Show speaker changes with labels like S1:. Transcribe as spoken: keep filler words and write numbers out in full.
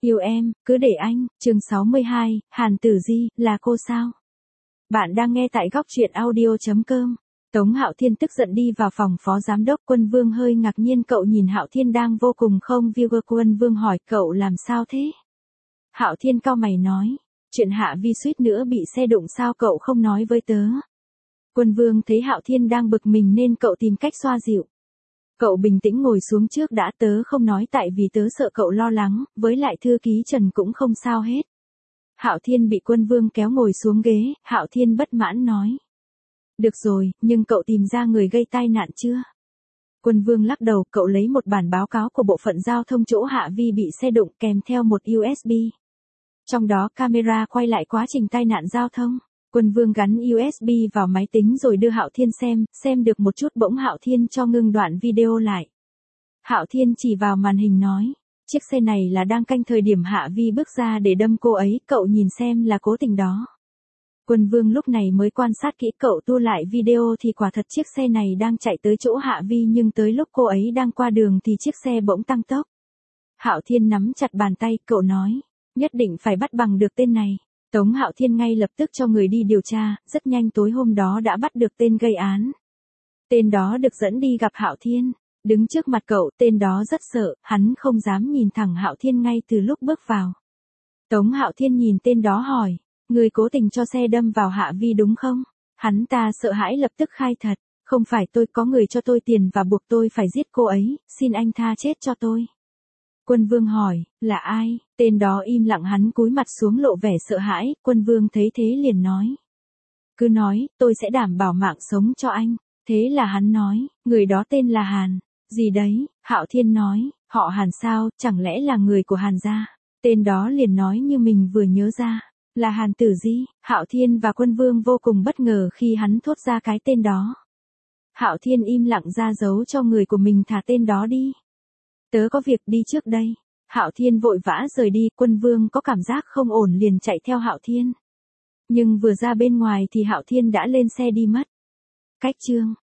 S1: Yêu em, cứ để anh, chương sáu mươi hai, Hàn Tử Di, là cô sao? Bạn đang nghe tại góc truyện audio.com. Tống Hạo Thiên tức giận đi vào phòng phó giám đốc. Quân Vương hơi ngạc nhiên, cậu nhìn Hạo Thiên đang vô cùng không viewer. Quân Vương hỏi, cậu làm sao thế? Hạo Thiên cau mày nói, chuyện Hạ Vi suýt nữa bị xe đụng sao cậu không nói với tớ? Quân Vương thấy Hạo Thiên đang bực mình nên cậu tìm cách xoa dịu. Cậu bình tĩnh ngồi xuống trước đã, tớ không nói tại vì tớ sợ cậu lo lắng, với lại thư ký Trần cũng không sao hết. Hạo Thiên bị Quân Vương kéo ngồi xuống ghế, Hạo Thiên bất mãn nói. Được rồi, nhưng cậu tìm ra người gây tai nạn chưa? Quân Vương lắc đầu, cậu lấy một bản báo cáo của bộ phận giao thông chỗ Hạ Vi bị xe đụng kèm theo một u ét bê. Trong đó camera quay lại quá trình tai nạn giao thông. Quân Vương gắn u ét bê vào máy tính rồi đưa Hạo Thiên xem, xem được một chút bỗng Hạo Thiên cho ngưng đoạn video lại. Hạo Thiên chỉ vào màn hình nói, chiếc xe này là đang canh thời điểm Hạ Vi bước ra để đâm cô ấy, cậu nhìn xem là cố tình đó. Quân Vương lúc này mới quan sát kỹ, cậu tua lại video thì quả thật chiếc xe này đang chạy tới chỗ Hạ Vi, nhưng tới lúc cô ấy đang qua đường thì chiếc xe bỗng tăng tốc. Hạo Thiên nắm chặt bàn tay, cậu nói, nhất định phải bắt bằng được tên này. Tống Hạo Thiên ngay lập tức cho người đi điều tra, rất nhanh tối hôm đó đã bắt được tên gây án. Tên đó được dẫn đi gặp Hạo Thiên, đứng trước mặt cậu, tên đó rất sợ, hắn không dám nhìn thẳng Hạo Thiên ngay từ lúc bước vào. Tống Hạo Thiên nhìn tên đó hỏi, người cố tình cho xe đâm vào Hạ Vi đúng không? Hắn ta sợ hãi lập tức khai thật, không phải tôi, có người cho tôi tiền và buộc tôi phải giết cô ấy, xin anh tha chết cho tôi. Quân Vương hỏi, là ai? Tên đó im lặng, hắn cúi mặt xuống lộ vẻ sợ hãi. Quân Vương thấy thế liền nói, cứ nói, tôi sẽ đảm bảo mạng sống cho anh. Thế là hắn nói, người đó tên là Hàn. Gì đấy? Hạo Thiên nói, họ Hàn sao, chẳng lẽ là người của Hàn gia? Tên đó liền nói như mình vừa nhớ ra, là Hàn Tử Di. Hạo Thiên và Quân Vương vô cùng bất ngờ khi hắn thốt ra cái tên đó. Hạo Thiên im lặng ra dấu cho người của mình thả tên đó đi. Tớ có việc đi trước đây. Hạo Thiên vội vã rời đi. Quân Vương có cảm giác không ổn liền chạy theo Hạo Thiên. Nhưng vừa ra bên ngoài thì Hạo Thiên đã lên xe đi mất. Cách chương